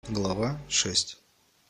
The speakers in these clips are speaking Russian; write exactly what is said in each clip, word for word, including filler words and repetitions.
Глава шесть.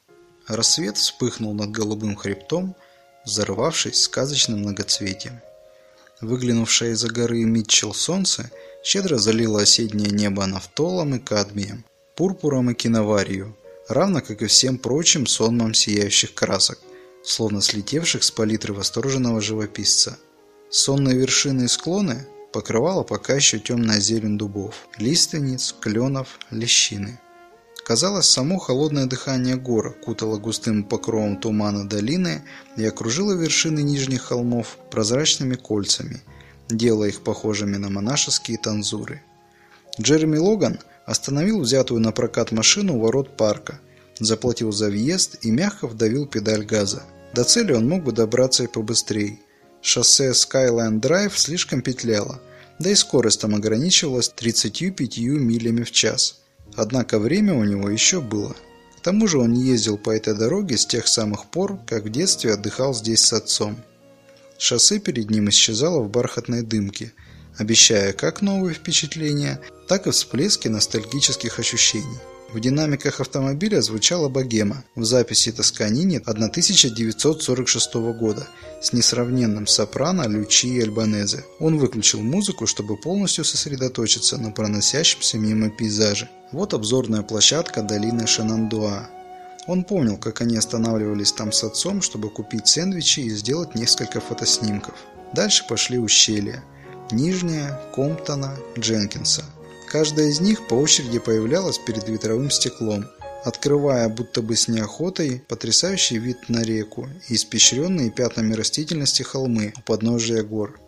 Рассвет вспыхнул над голубым хребтом, взорвавшись сказочным многоцветием. Выглянувшее из-за горы Митчелл солнце щедро залило осеннее небо нафтолом и кадмием, пурпуром и киноварью, равно как и всем прочим сонмом сияющих красок, словно слетевших с палитры восторженного живописца. Сонные вершины и склоны покрывала пока еще темная зелень дубов, лиственниц, кленов, лещины. Казалось, само холодное дыхание гор кутало густым покровом тумана долины и окружило вершины нижних холмов прозрачными кольцами, делая их похожими на монашеские танзуры. Джереми Логан остановил взятую на прокат машину у ворот парка, заплатил за въезд и мягко вдавил педаль газа. До цели он мог бы добраться и побыстрее. Шоссе Skyline Drive слишком петляло, да и скорость там ограничивалась тридцатью пятью милями в час. Однако время у него еще было. К тому же он не ездил по этой дороге с тех самых пор, как в детстве отдыхал здесь с отцом. Шоссе перед ним исчезало в бархатной дымке, обещая как новые впечатления, так и всплески ностальгических ощущений. В динамиках автомобиля звучала богема в записи Тосканини тысяча девятьсот сорок шестого года с несравненным сопрано Лючии Альбанезе. Он выключил музыку, чтобы полностью сосредоточиться на проносящемся мимо пейзаже. Вот обзорная площадка долины Шенандуа. Он помнил, как они останавливались там с отцом, чтобы купить сэндвичи и сделать несколько фотоснимков. Дальше пошли ущелья. Нижняя, Комптона, Дженкинса. Каждая из них по очереди появлялась перед ветровым стеклом, открывая, будто бы с неохотой, потрясающий вид на реку и испещренные пятнами растительности холмы у подножия гор.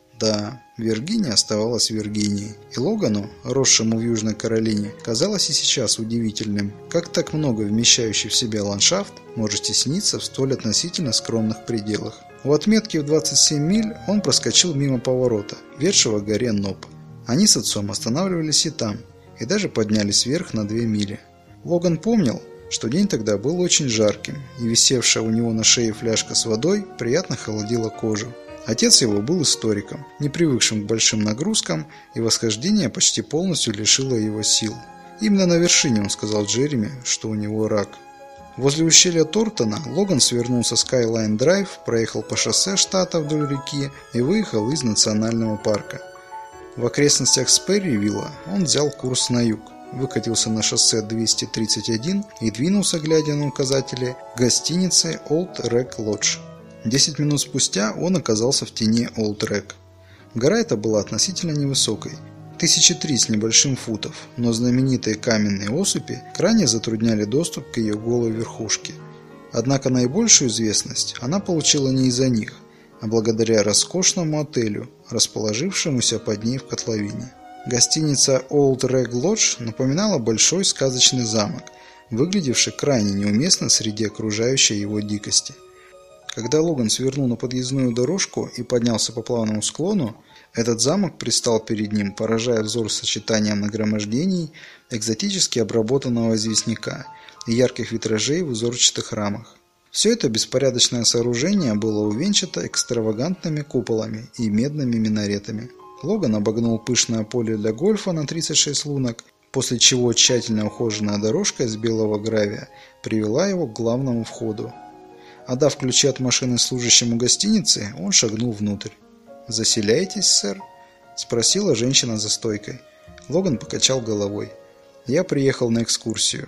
Да, Виргиния оставалась Виргинией, и Логану, росшему в Южной Каролине, казалось и сейчас удивительным, как так много вмещающий в себя ландшафт может тесниться в столь относительно скромных пределах. У отметки в двадцать семь миль он проскочил мимо поворота, ведшего к горе Ноп. Они с отцом останавливались и там, и даже поднялись вверх на две мили. Логан помнил, что день тогда был очень жарким, и висевшая у него на шее фляжка с водой приятно холодила кожу. Отец его был историком, не привыкшим к большим нагрузкам, и восхождение почти полностью лишило его сил. Именно на вершине он сказал Джереми, что у него рак. Возле ущелья Тортона Логан свернул со Skyline Drive, проехал по шоссе штата вдоль реки и выехал из национального парка. В окрестностях Сперривилла он взял курс на юг, выкатился на шоссе двести тридцать один и двинулся, глядя на указатели, к гостинице Old Rec Lodge. Десять минут спустя он оказался в тени Old Rec. Гора эта была относительно невысокой, тысячи три с небольшим футов, но знаменитые каменные осыпи крайне затрудняли доступ к ее голой верхушке. Однако наибольшую известность она получила не из-за них, а благодаря роскошному отелю, расположившемуся под ней в котловине. Гостиница Old Rec Lodge напоминала большой сказочный замок, выглядевший крайне неуместно среди окружающей его дикости. Когда Логан свернул на подъездную дорожку и поднялся по плавному склону, этот замок предстал перед ним, поражая взор сочетанием нагромождений, экзотически обработанного известняка и ярких витражей в узорчатых рамах. Все это беспорядочное сооружение было увенчато экстравагантными куполами и медными минаретами. Логан обогнул пышное поле для гольфа на тридцать шесть лунок, после чего тщательно ухоженная дорожка из белого гравия привела его к главному входу. Отдав ключи от машины служащему гостиницы, он шагнул внутрь. «Заселяетесь, сэр?» – спросила женщина за стойкой. Логан покачал головой. «Я приехал на экскурсию.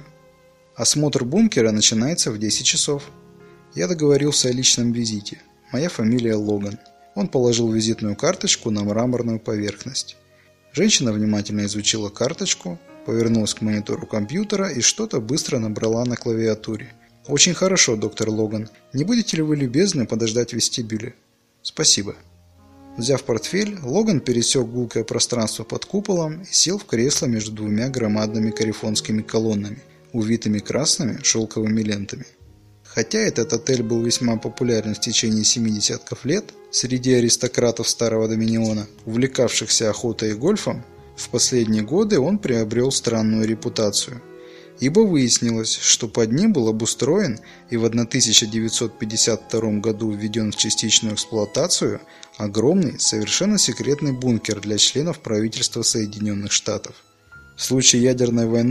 Осмотр бункера начинается в десять часов. Я договорился о личном визите. Моя фамилия Логан». Он положил визитную карточку на мраморную поверхность. Женщина внимательно изучила карточку, повернулась к монитору компьютера и что-то быстро набрала на клавиатуре. «Очень хорошо, доктор Логан. Не будете ли вы любезны подождать в вестибюле?» «Спасибо». Взяв портфель, Логан пересек гулкое пространство под куполом и сел в кресло между двумя громадными карифонскими колоннами, увитыми красными шелковыми лентами. Хотя этот отель был весьма популярен в течение семи десятков лет среди аристократов Старого Доминиона, увлекавшихся охотой и гольфом, в последние годы он приобрел странную репутацию. Ибо выяснилось, что под ним был обустроен и в тысяча девятьсот пятьдесят втором году введен в частичную эксплуатацию огромный, совершенно секретный бункер для членов правительства Соединенных Штатов. В случае ядерной войны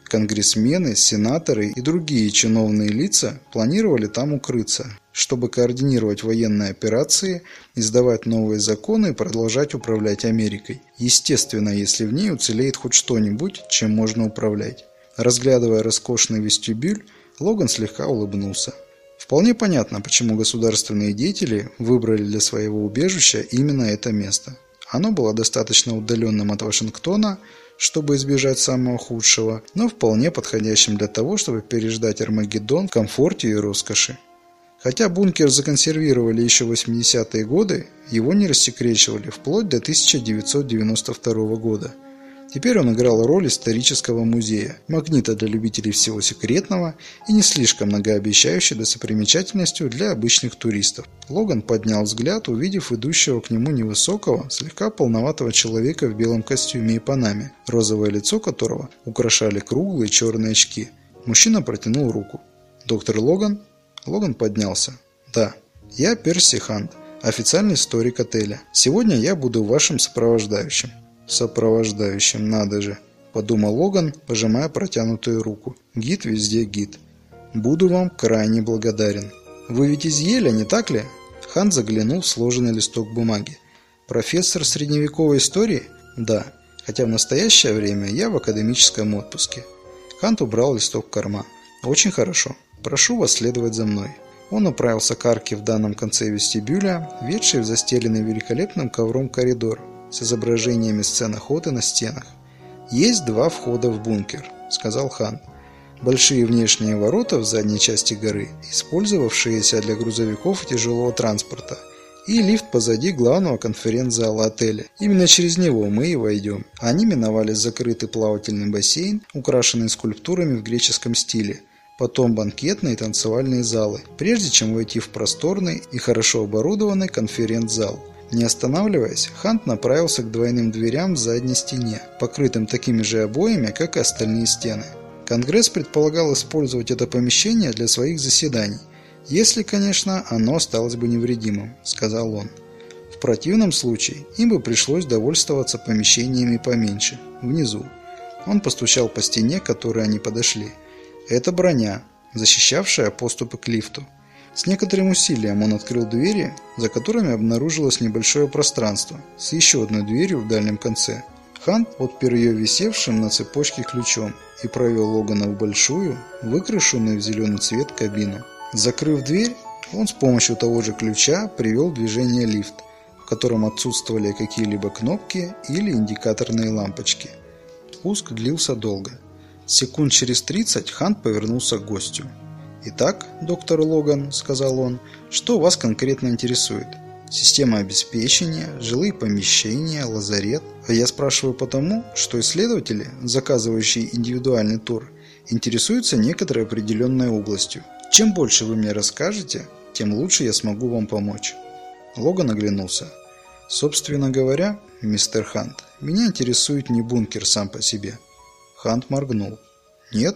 Конгрессмены, сенаторы и другие чиновные лица планировали там укрыться, чтобы координировать военные операции, издавать новые законы и продолжать управлять Америкой. Естественно, если в ней уцелеет хоть что-нибудь, чем можно управлять. Разглядывая роскошный вестибюль, Логан слегка улыбнулся. Вполне понятно, почему государственные деятели выбрали для своего убежища именно это место. Оно было достаточно удаленным от Вашингтона, чтобы избежать самого худшего, но вполне подходящим для того, чтобы переждать Армагеддон в комфорте и роскоши. Хотя бункер законсервировали еще в восьмидесятые годы, его не рассекречивали вплоть до тысяча девятьсот девяносто второго года. Теперь он играл роль исторического музея, магнита для любителей всего секретного и не слишком многообещающей достопримечательностью для обычных туристов. Логан поднял взгляд, увидев идущего к нему невысокого, слегка полноватого человека в белом костюме и панаме, розовое лицо которого украшали круглые черные очки. Мужчина протянул руку. «Доктор Логан?» Логан поднялся. «Да, я Перси Хант, официальный историк отеля. Сегодня я буду вашим сопровождающим». «Сопровождающим, надо же», – подумал Логан, пожимая протянутую руку. «Гид везде гид. Буду вам крайне благодарен». «Вы ведь из Йеля, не так ли?» Хант заглянул в сложенный листок бумаги. «Профессор средневековой истории?» «Да, хотя в настоящее время я в академическом отпуске». Хант убрал листок в карман. «Очень хорошо. Прошу вас следовать за мной». Он направился к арке в данном конце вестибюля, ведшей в застеленный великолепным ковром коридор с изображениями сцен охоты на стенах. «Есть два входа в бункер», — сказал Хант. «Большие внешние ворота в задней части горы, использовавшиеся для грузовиков и тяжелого транспорта, и лифт позади главного конференц-зала отеля. Именно через него мы и войдем». Они миновали закрытый плавательный бассейн, украшенный скульптурами в греческом стиле, потом банкетные и танцевальные залы, прежде чем войти в просторный и хорошо оборудованный конференц-зал. Не останавливаясь, Хант направился к двойным дверям в задней стене, покрытым такими же обоями, как и остальные стены. Конгресс предполагал использовать это помещение для своих заседаний, если, конечно, оно осталось бы невредимым, сказал он. В противном случае им бы пришлось довольствоваться помещениями поменьше, внизу. Он постучал по стене, к которой они подошли. Это броня, защищавшая подступы к лифту. С некоторым усилием он открыл двери, за которыми обнаружилось небольшое пространство, с еще одной дверью в дальнем конце. Хант отпер ее висевшим на цепочке ключом и провел Логана в большую, выкрашенную в зеленый цвет кабину. Закрыв дверь, он с помощью того же ключа привел в движение лифт, в котором отсутствовали какие-либо кнопки или индикаторные лампочки. Спуск длился долго. Секунд через тридцать Хант повернулся к гостю. «Итак, доктор Логан», — сказал он, — «что вас конкретно интересует? Система обеспечения, жилые помещения, лазарет? А я спрашиваю потому, что исследователи, заказывающие индивидуальный тур, интересуются некоторой определенной областью. Чем больше вы мне расскажете, тем лучше я смогу вам помочь». Логан оглянулся. «Собственно говоря, мистер Хант, меня интересует не бункер сам по себе». Хант моргнул. «Нет?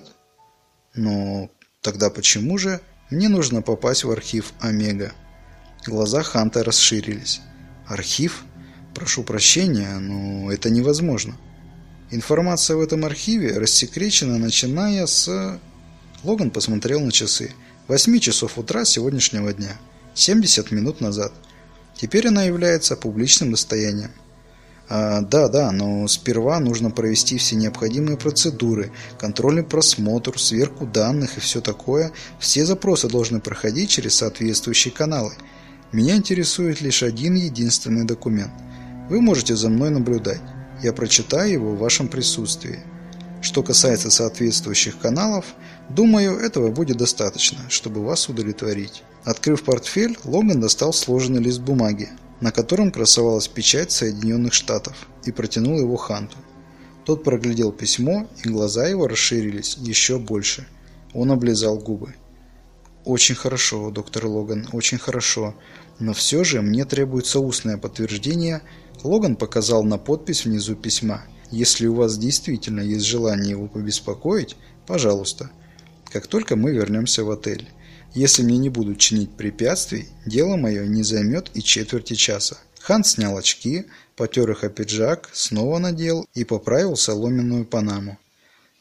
Но тогда почему же мне нужно попасть в архив Омега?» Глаза Ханта расширились. «Архив? Прошу прощения, но это невозможно. Информация в этом архиве рассекречена, начиная с...» Логан посмотрел на часы. «Восьми часов утра сегодняшнего дня. семьдесят минут назад. Теперь она является публичным достоянием». А, да, да, но сперва нужно провести все необходимые процедуры, контрольный просмотр, сверку данных и все такое. Все запросы должны проходить через соответствующие каналы. Меня интересует лишь один единственный документ. Вы можете за мной наблюдать. Я прочитаю его в вашем присутствии. Что касается соответствующих каналов, думаю, этого будет достаточно, чтобы вас удовлетворить. Открыв портфель, Логан достал сложенный лист бумаги, на котором красовалась печать Соединенных Штатов, и протянул его Ханту. Тот проглядел письмо, и глаза его расширились еще больше. Он облизал губы. «Очень хорошо, доктор Логан, очень хорошо. Но все же мне требуется устное подтверждение». Логан показал на подпись внизу письма. «Если у вас действительно есть желание его побеспокоить, пожалуйста, как только мы вернемся в отель. Если мне не будут чинить препятствий, дело мое не займет и четверти часа». Хант снял очки, потер их о пиджак, снова надел и поправил соломенную панаму.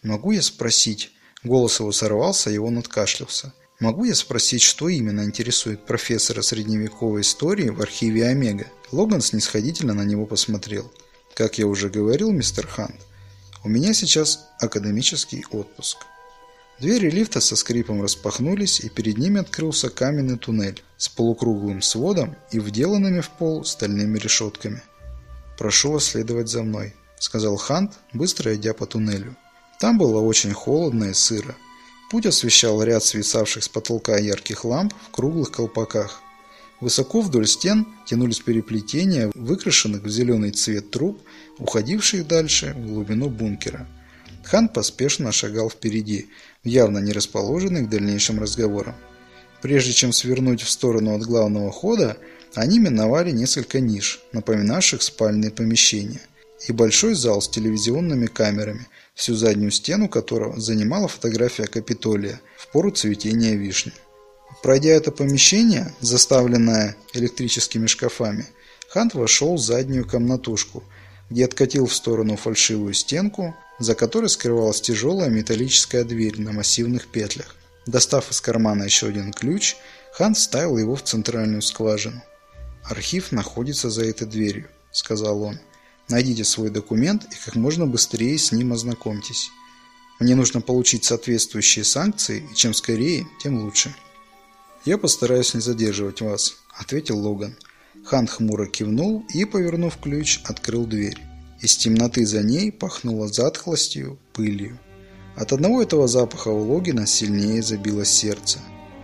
«Могу я спросить?» Голос его сорвался, и он откашлялся. «Могу я спросить, что именно интересует профессора средневековой истории в архиве Омега?» Логан снисходительно на него посмотрел. «Как я уже говорил, мистер Хант, у меня сейчас академический отпуск». Двери лифта со скрипом распахнулись, и перед ними открылся каменный туннель с полукруглым сводом и вделанными в пол стальными решетками. «Прошу вас следовать за мной», — сказал Хант, быстро идя по туннелю. Там было очень холодно и сыро. Путь освещал ряд свисавших с потолка ярких ламп в круглых колпаках. Высоко вдоль стен тянулись переплетения, выкрашенных в зеленый цвет труб, уходивших дальше в глубину бункера. Хант поспешно шагал впереди, явно не расположенный к дальнейшим разговорам. Прежде чем свернуть в сторону от главного хода, они миновали несколько ниш, напоминавших спальные помещения, и большой зал с телевизионными камерами, всю заднюю стену которого занимала фотография Капитолия в пору цветения вишни. Пройдя это помещение, заставленное электрическими шкафами, Хант вошел в заднюю комнатушку, где откатил в сторону фальшивую стенку, за которой скрывалась тяжелая металлическая дверь на массивных петлях. Достав из кармана еще один ключ, Хант вставил его в центральную скважину. «Архив находится за этой дверью», — сказал он. «Найдите свой документ и как можно быстрее с ним ознакомьтесь. Мне нужно получить соответствующие санкции, и чем скорее, тем лучше». «Я постараюсь не задерживать вас», — ответил Логан. Хант хмуро кивнул и, повернув ключ, открыл дверь. Из темноты за ней пахнуло затхлостью, пылью. От одного этого запаха у Логана сильнее забилось сердце.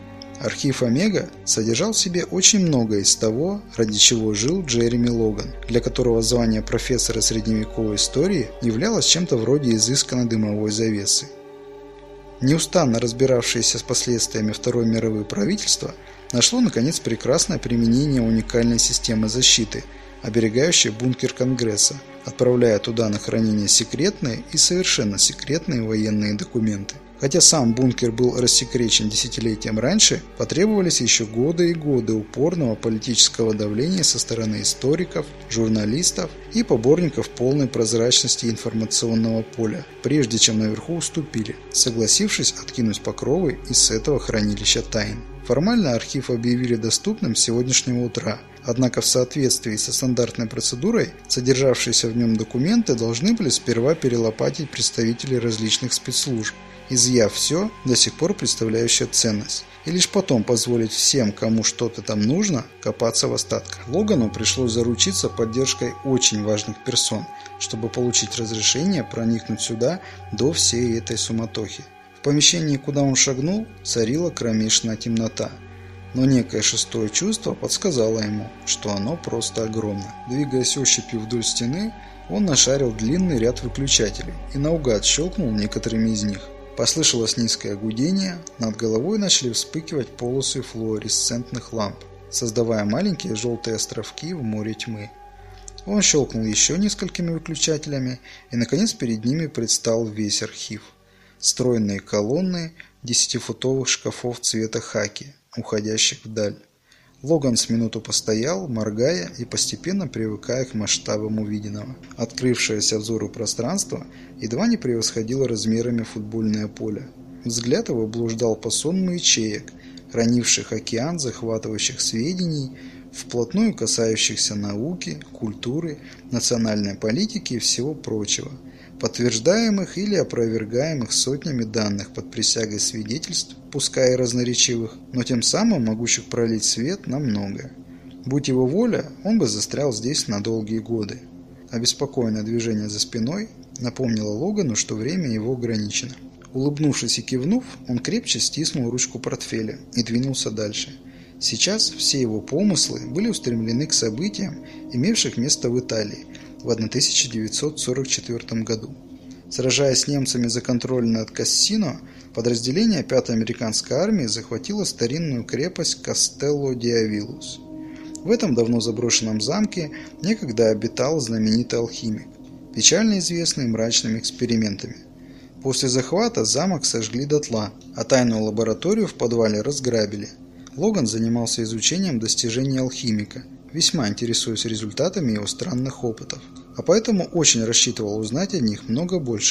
Архив Омега содержал в себе очень многое из того, ради чего жил Джереми Логан, для которого звание профессора средневековой истории являлось чем-то вроде изысканной дымовой завесы. Неустанно разбиравшееся с последствиями Второй мировой правительство нашло наконец прекрасное применение уникальной системы защиты, оберегающей бункер Конгресса, отправляя туда на хранение секретные и совершенно секретные военные документы. Хотя сам бункер был рассекречен десятилетием раньше, потребовались еще годы и годы упорного политического давления со стороны историков, журналистов и поборников полной прозрачности информационного поля, прежде чем наверху уступили, согласившись откинуть покровы из этого хранилища тайн. Формально архив объявили доступным с сегодняшнего утра, однако в соответствии со стандартной процедурой, содержавшиеся в нем документы должны были сперва перелопатить представители различных спецслужб, изъяв все, до сих пор представляющее ценность, и лишь потом позволить всем, кому что-то там нужно, копаться в остатках. Логану пришлось заручиться поддержкой очень важных персон, чтобы получить разрешение проникнуть сюда до всей этой суматохи. В помещении, куда он шагнул, царила кромешная темнота, но некое шестое чувство подсказало ему, что оно просто огромно. Двигаясь ощупью вдоль стены, он нашарил длинный ряд выключателей и наугад щелкнул некоторыми из них. Послышалось низкое гудение, над головой начали вспыхивать полосы флуоресцентных ламп, создавая маленькие желтые островки в море тьмы. Он щелкнул еще несколькими выключателями, и наконец перед ними предстал весь архив. Стройные колонны десятифутовых шкафов цвета хаки, уходящих вдаль. Логан с минуту постоял, моргая и постепенно привыкая к масштабам увиденного. Открывшееся взору пространство едва не превосходило размерами футбольное поле. Взгляд его блуждал по сонму ячеек, хранивших океан захватывающих сведений, вплотную касающихся науки, культуры, национальной политики и всего прочего, подтверждаемых или опровергаемых сотнями данных под присягой свидетельств, пускай и разноречивых, но тем самым могущих пролить свет на многое. Будь его воля, он бы застрял здесь на долгие годы. Обеспокоенное движение за спиной напомнило Логану, что время его ограничено. Улыбнувшись и кивнув, он крепче стиснул ручку портфеля и двинулся дальше. Сейчас все его помыслы были устремлены к событиям, имевших место в Италии в тысяча девятьсот сорок четвёртом году. Сражаясь с немцами за контроль над Кассино, подразделение пятой американской армии захватило старинную крепость Кастелло-ди-Авилус. В этом давно заброшенном замке некогда обитал знаменитый алхимик, печально известный мрачными экспериментами. После захвата замок сожгли дотла, а тайную лабораторию в подвале разграбили. Логан занимался изучением достижений алхимика, весьма интересуясь результатами его странных опытов, а поэтому очень рассчитывал узнать о них много больше,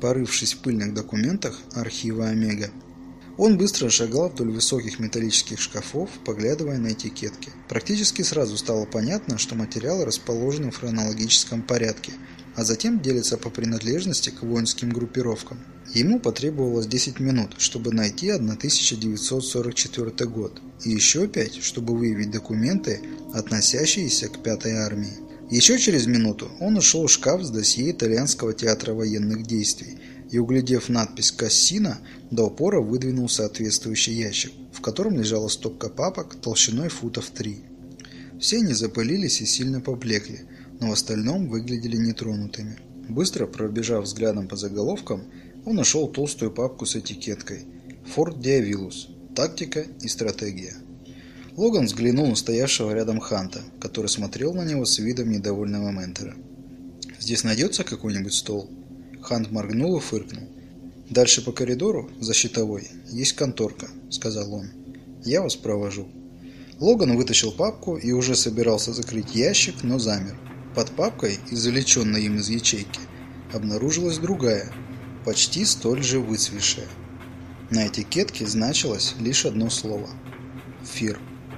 порывшись в пыльных документах архива Омега. Он быстро шагал вдоль высоких металлических шкафов, поглядывая на этикетки. Практически сразу стало понятно, что материалы расположены в хронологическом порядке, а затем делятся по принадлежности к воинским группировкам. Ему потребовалось десять минут, чтобы найти тысяча девятьсот сорок четвёртый год, и еще пять, чтобы выявить документы, относящиеся к пятой армии. Еще через минуту он нашел шкаф с досье итальянского театра военных действий и, углядев надпись «Кассина», до упора выдвинул соответствующий ящик, в котором лежала стопка папок толщиной футов три. Все они запылились и сильно поблекли, но в остальном выглядели нетронутыми. Быстро пробежав взглядом по заголовкам, он нашел толстую папку с этикеткой «Форт Диавилус. Тактика и стратегия». Логан взглянул на стоявшего рядом Ханта, который смотрел на него с видом недовольного ментора. «Здесь найдется какой-нибудь стол?» Хант моргнул и фыркнул. «Дальше по коридору, за щитовой, есть конторка», — сказал он. «Я вас провожу». Логан вытащил папку и уже собирался закрыть ящик, но замер. Под папкой, извлеченной им из ячейки, обнаружилась другая, почти столь же выцветшая. На этикетке значилось лишь одно слово – «Фир».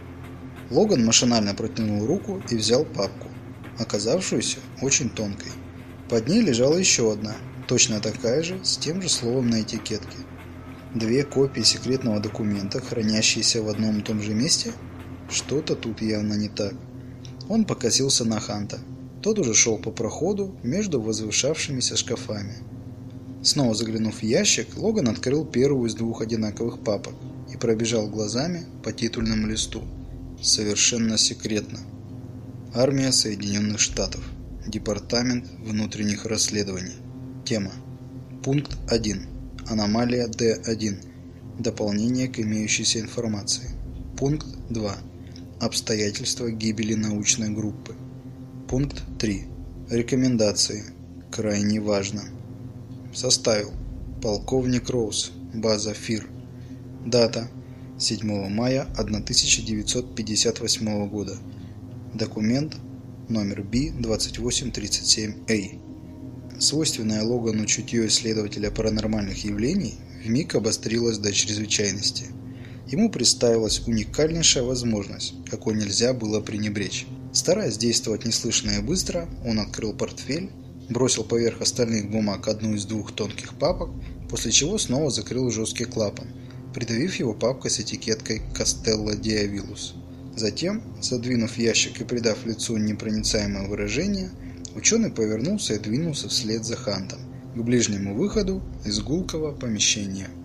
Логан машинально протянул руку и взял папку, оказавшуюся очень тонкой. Под ней лежала еще одна, точно такая же, с тем же словом на этикетке. Две копии секретного документа, хранящиеся в одном и том же месте? Что-то тут явно не так. Он покосился на Ханта. Тот уже шел по проходу между возвышавшимися шкафами. Снова заглянув в ящик, Логан открыл первую из двух одинаковых папок и пробежал глазами по титульному листу. Совершенно секретно. Армия Соединенных Штатов. Департамент внутренних расследований. Тема. Пункт один. Аномалия Д один. Дополнение к имеющейся информации. Пункт два. Обстоятельства гибели научной группы. Пункт три. Рекомендации. Крайне важно. Составил. Полковник Роуз. База ФИР. Дата. седьмого мая тысяча девятьсот пятьдесят восьмого года. Документ. Номер Би двадцать восемь тридцать семь А. Свойственное Логану чутье исследователя паранормальных явлений вмиг обострилось до чрезвычайности. Ему представилась уникальнейшая возможность, какой нельзя было пренебречь. Стараясь действовать неслышно и быстро, он открыл портфель, бросил поверх остальных бумаг одну из двух тонких папок, после чего снова закрыл жесткий клапан, придавив его папкой с этикеткой «Кастелло Диавилус». Затем, задвинув ящик и придав лицу непроницаемое выражение, ученый повернулся и двинулся вслед за Хантом к ближнему выходу из гулкого помещения.